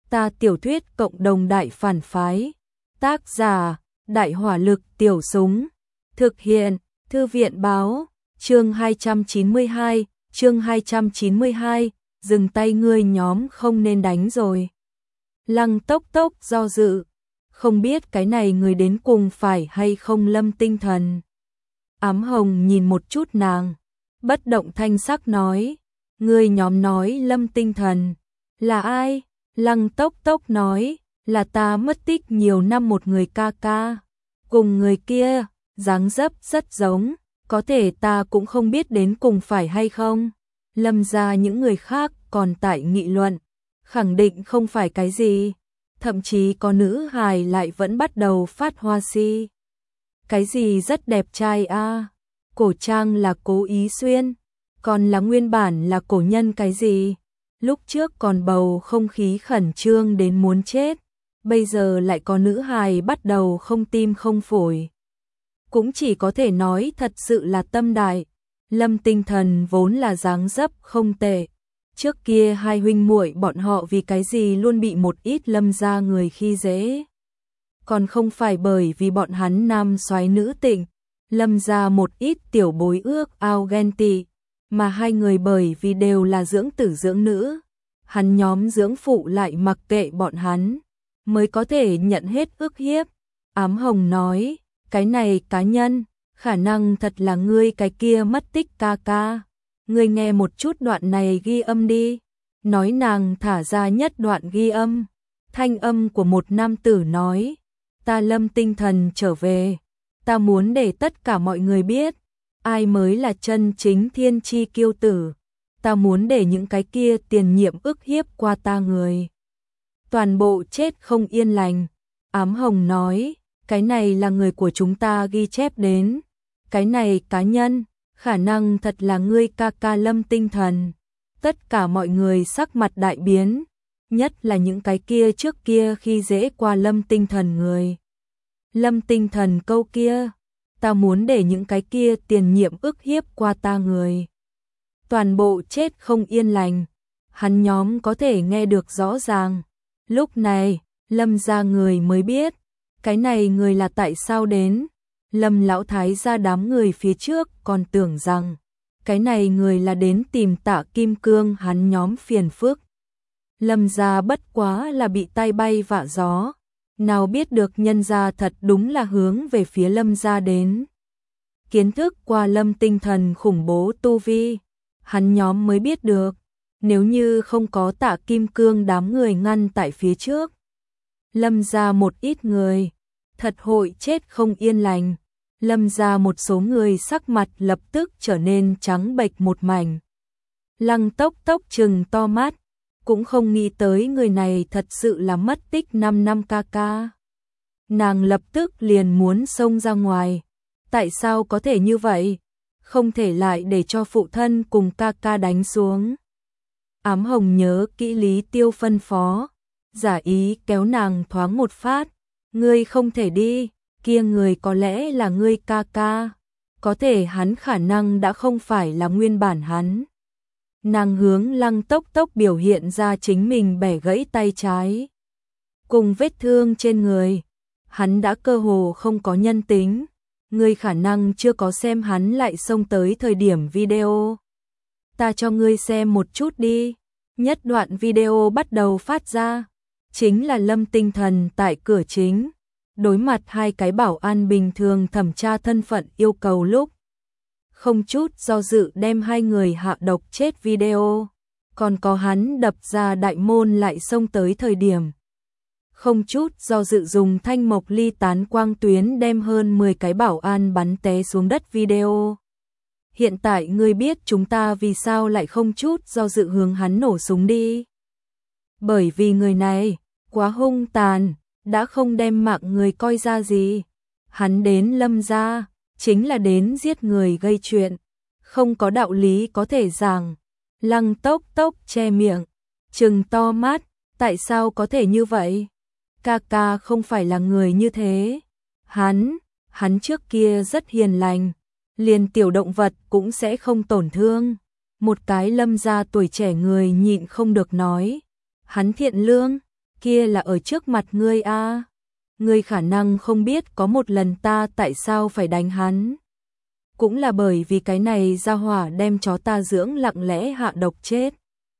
Ta tiểu thuyết cộng đồng đại phản phái. Tác giả, Đại hỏa lực tiểu súng. Thực hiện, Thư viện báo. Chương 292, dừng tay ngươi, nhóm không nên đánh rồi. Lăng Tốc Tốc do dự, không biết cái này người đến cùng phải hay không Lâm Tinh Thần. Ám Hồng nhìn một chút nàng, bất động thanh sắc nói, ngươi nhóm nói Lâm Tinh Thần là ai? Lăng Tốc Tốc nói, là ta mất tích nhiều năm một người ca ca, cùng người kia dáng dấp rất giống, có thể ta cũng không biết đến cùng phải hay không. Lâm gia những người khác còn tại nghị luận, khẳng định không phải cái gì, thậm chí có nữ hài lại vẫn bắt đầu phát hoa si. Cái gì rất đẹp trai a, cổ trang là cố ý xuyên, còn là nguyên bản là cổ nhân cái gì? Lúc trước còn bầu không khí khẩn trương đến muốn chết, bây giờ lại có nữ hài bắt đầu không tim không phổi. Cũng chỉ có thể nói thật sự là tâm đại. Lâm Tinh Thần vốn là dáng dấp không tệ. Trước kia hai huynh muội bọn họ vì cái gì luôn bị một ít Lâm gia người khi dễ. Còn không phải bởi vì bọn hắn nam soái nữ tịnh, Lâm gia một ít tiểu bối ước ao ghen tị, mà hai người bởi vì đều là dưỡng tử dưỡng nữ, hắn nhóm dưỡng phụ lại mặc kệ bọn hắn, mới có thể nhận hết ức hiếp. Ám Hồng nói, cái này cá nhân, khả năng thật là ngươi cái kia mất tích ca ca. Ngươi nghe một chút đoạn này ghi âm đi. Nói nàng thả ra nhất đoạn ghi âm. Thanh âm của một nam tử nói, ta Lâm Tinh Thần trở về. Ta muốn để tất cả mọi người biết, ai mới là chân chính thiên chi kiêu tử. Ta muốn để những cái kia tiền nhiệm ức hiếp qua ta người toàn bộ chết không yên lành. Ám Hồng nói, cái này là người của chúng ta ghi chép đến. Cái này cá nhân, khả năng thật là ngươi ca ca Lâm Tinh Thần. Tất cả mọi người sắc mặt đại biến, nhất là những cái kia trước kia khi dễ qua Lâm Tinh Thần người. Lâm Tinh Thần câu kia, ta muốn để những cái kia tiền nhiệm ức hiếp qua ta người toàn bộ chết không yên lành. Hắn nhóm có thể nghe được rõ ràng. Lúc này, Lâm gia người mới biết, cái này người là tại sao đến. Lâm lão thái gia đám người phía trước còn tưởng rằng cái này người là đến tìm Tạ Kim Cương hắn nhóm phiền phức. Lâm gia bất quá là bị tai bay vạ gió, nào biết được nhân gia thật đúng là hướng về phía Lâm gia đến. Kiến thức qua Lâm Tinh Thần khủng bố tu vi, hắn nhóm mới biết được, nếu như không có Tạ Kim Cương đám người ngăn tại phía trước, Lâm gia một ít người thật hội chết không yên lành. Lâm gia một số người sắc mặt lập tức trở nên trắng bệch một mảnh. Lăng Tốc Tốc trừng to mắt, cũng không nghĩ tới người này thật sự là mất tích 5 năm ca ca. Nàng lập tức liền muốn xông ra ngoài. Tại sao có thể như vậy? Không thể lại để cho phụ thân cùng ca ca đánh xuống. Ám Hồng nhớ kỹ Lý Tiêu phân phó, giả ý kéo nàng thoáng một phát. Ngươi không thể đi, kia người có lẽ là ngươi ca ca. Có thể hắn khả năng đã không phải là nguyên bản hắn. Nàng hướng Lăng Tốc Tốc biểu hiện ra chính mình bẻ gãy tay trái, cùng vết thương trên người. Hắn đã cơ hồ không có nhân tính. Ngươi khả năng chưa có xem hắn lại xông tới thời điểm video. Ta cho ngươi xem một chút đi. Nhất đoạn video bắt đầu phát ra, chính là Lâm Tinh Thần tại cửa chính, đối mặt hai cái bảo an bình thường thẩm tra thân phận yêu cầu lúc, không chút do dự đem hai người hạ độc chết video. Còn có hắn đập ra đại môn lại xông tới thời điểm, không chút do dự dùng thanh mộc ly tán quang tuyến đem hơn 10 cái bảo an bắn té xuống đất video. Hiện tại ngươi biết chúng ta vì sao lại không chút do dự hướng hắn nổ súng đi. Bởi vì người này quá hung tàn, đã không đem mạng người coi ra gì. Hắn đến Lâm gia chính là đến giết người gây chuyện, không có đạo lý có thể giảng. Lăng Tốc Tốc che miệng, trừng to mắt, tại sao có thể như vậy? Ca ca không phải là người như thế. Hắn trước kia rất hiền lành, liền tiểu động vật cũng sẽ không tổn thương. Một cái Lâm gia tuổi trẻ người nhịn không được nói, hắn thiện lương, kia là ở trước mặt ngươi a. Ngươi khả năng không biết có một lần ta tại sao phải đánh hắn. Cũng là bởi vì cái này ra hỏa đem chó ta dưỡng lặng lẽ hạ độc chết.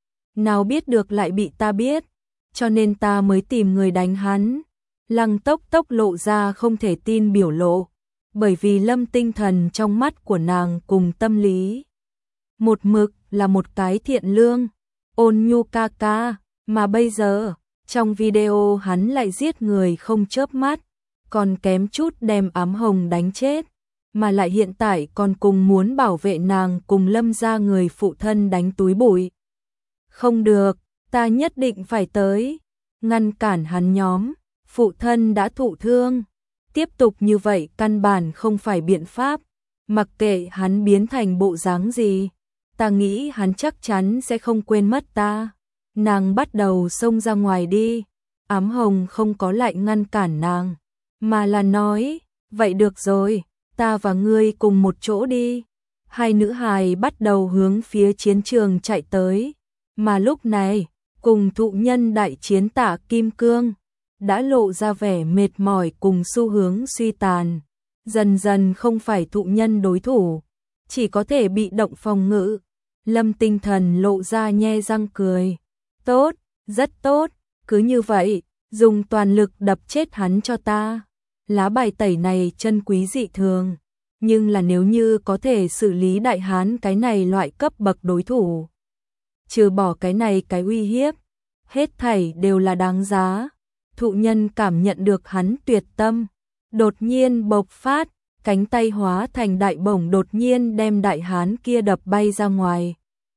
Nào biết được lại bị ta biết, cho nên ta mới tìm người đánh hắn. Lăng Tốc Tốc lộ ra không thể tin biểu lộ, bởi vì Lâm Tinh Thần trong mắt của nàng cùng Tâm Lý một mực là một cái thiện lương, ôn nhu ca ca, mà bây giờ, trong video hắn lại giết người không chớp mắt, còn kém chút đem Ám Hồng đánh chết, mà lại hiện tại còn cùng muốn bảo vệ nàng cùng Lâm gia người phụ thân đánh túi bụi. Không được, ta nhất định phải tới, ngăn cản hắn nhóm, phụ thân đã thụ thương. Tiếp tục như vậy căn bản không phải biện pháp, mặc kệ hắn biến thành bộ dáng gì, ta nghĩ hắn chắc chắn sẽ không quên mất ta. Nàng bắt đầu xông ra ngoài đi, Ám Hồng không có lại ngăn cản nàng, mà là nói, vậy được rồi, ta và ngươi cùng một chỗ đi. Hai nữ hài bắt đầu hướng phía chiến trường chạy tới, mà lúc này, cùng thụ nhân đại chiến Tạ Kim Cương, đã lộ ra vẻ mệt mỏi cùng xu hướng suy tàn, dần dần không phải thụ nhân đối thủ, chỉ có thể bị động phòng ngự. Lâm Tinh Thần lộ ra nhe răng cười, tốt, rất tốt, cứ như vậy, dùng toàn lực đập chết hắn cho ta. Lá bài tẩy này chân quý dị thường, nhưng là nếu như có thể xử lý đại hán cái này loại cấp bậc đối thủ, trừ bỏ cái này cái uy hiếp, hết thảy đều là đáng giá. Thụ nhân cảm nhận được hắn tuyệt tâm, đột nhiên bộc phát, cánh tay hóa thành đại bổng đột nhiên đem đại hán kia đập bay ra ngoài.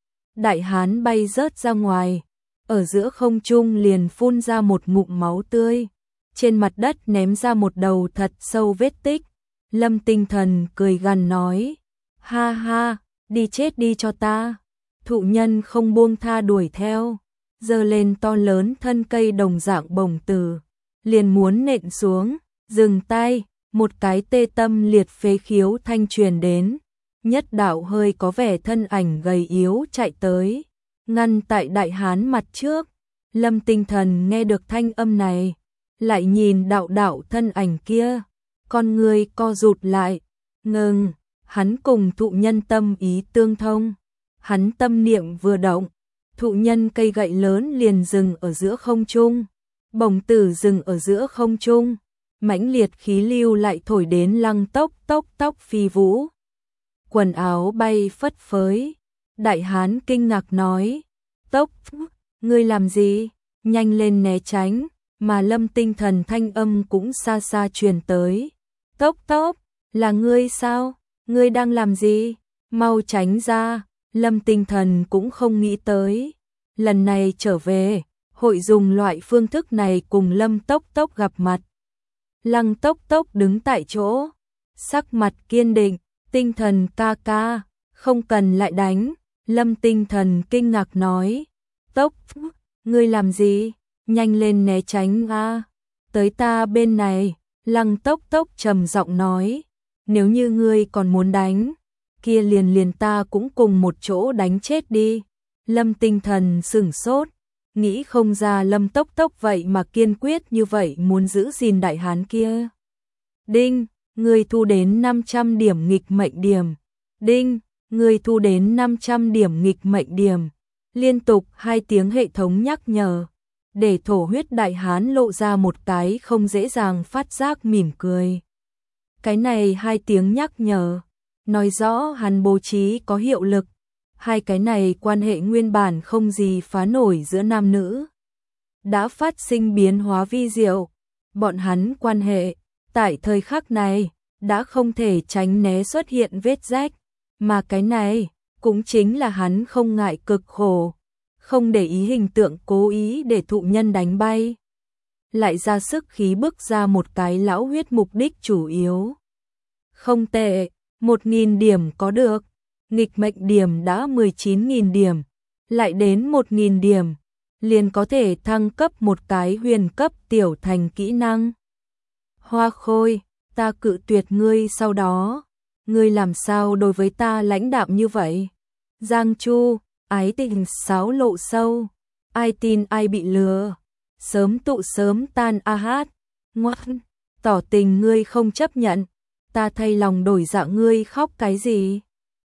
Đại hán bay rớt ra ngoài, ở giữa không trung liền phun ra một ngụm máu tươi, trên mặt đất ném ra một đầu thật sâu vết tích. Lâm Tinh Thần cười gằn nói, ha ha, đi chết đi cho ta. Thụ nhân không buông tha đuổi theo, giơ lên to lớn thân cây đồng dạng bổng tử, liền muốn nện xuống, dừng tay, một cái tê tâm liệt phế khiếu thanh truyền đến, nhất đạo hơi có vẻ thân ảnh gầy yếu chạy tới, ngăn tại đại hán mặt trước. Lâm Tinh Thần nghe được thanh âm này, lại nhìn đạo đạo thân ảnh kia, con người co rụt lại, ngừng, hắn cùng thụ nhân tâm ý tương thông, hắn tâm niệm vừa động, thụ nhân cây gậy lớn liền dừng ở giữa không trung, bổng tử dừng ở giữa không trung, mãnh liệt khí lưu lại thổi đến Lăng Tốc Tốc tóc phi vũ, quần áo bay phất phới. Đại hán kinh ngạc nói, Tốc, ngươi làm gì, nhanh lên né tránh, mà Lâm Tinh Thần thanh âm cũng xa xa truyền tới, Tốc Tốc, là ngươi sao, ngươi đang làm gì, mau tránh ra. Lâm Tinh Thần cũng không nghĩ tới, lần này trở về, hội dùng loại phương thức này cùng Lâm Tốc Tốc gặp mặt. Lăng Tốc Tốc đứng tại chỗ, sắc mặt kiên định, Tinh Thần ca ca, không cần lại đánh. Lâm Tinh Thần kinh ngạc nói, Tốc, ngươi làm gì, nhanh lên né tránh a, tới ta bên này. Lăng Tốc Tốc trầm giọng nói, nếu như ngươi còn muốn đánh, kia liền ta cũng cùng một chỗ đánh chết đi. Lâm Tinh Thần sửng sốt, nghĩ không ra Lâm Tốc Tốc vậy mà kiên quyết như vậy muốn giữ gìn đại hán kia. Đinh, người thu đến 500 điểm nghịch mệnh điểm. Đinh, người thu đến 500 điểm nghịch mệnh điểm. Liên tục 2 tiếng hệ thống nhắc nhở, để thổ huyết đại hán lộ ra một cái không dễ dàng phát giác mỉm cười. Cái này 2 tiếng nhắc nhở, nói rõ hắn bố trí có hiệu lực. Hai cái này quan hệ nguyên bản không gì phá nổi giữa nam nữ, đã phát sinh biến hóa vi diệu. Bọn hắn quan hệ, tại thời khắc này, đã không thể tránh né xuất hiện vết rách. Mà cái này, cũng chính là hắn không ngại cực khổ, không để ý hình tượng cố ý để thụ nhân đánh bay, lại ra sức khí bức ra một cái lão huyết mục đích chủ yếu. Không tệ, 1.000 điểm có được, nghịch mệnh điểm đã 19.000 điểm, lại đến 1.000 điểm, liền có thể thăng cấp một cái huyền cấp tiểu thành kỹ năng. Hoa Khôi, ta cự tuyệt ngươi sau đó, ngươi làm sao đối với ta lãnh đạm như vậy? Giang Chu, ái tình sáo lộ sâu, ai tin ai bị lừa. sớm tụ sớm tan a hát, ngoan, tỏ tình ngươi không chấp nhận, ta thay lòng đổi dạ ngươi khóc cái gì?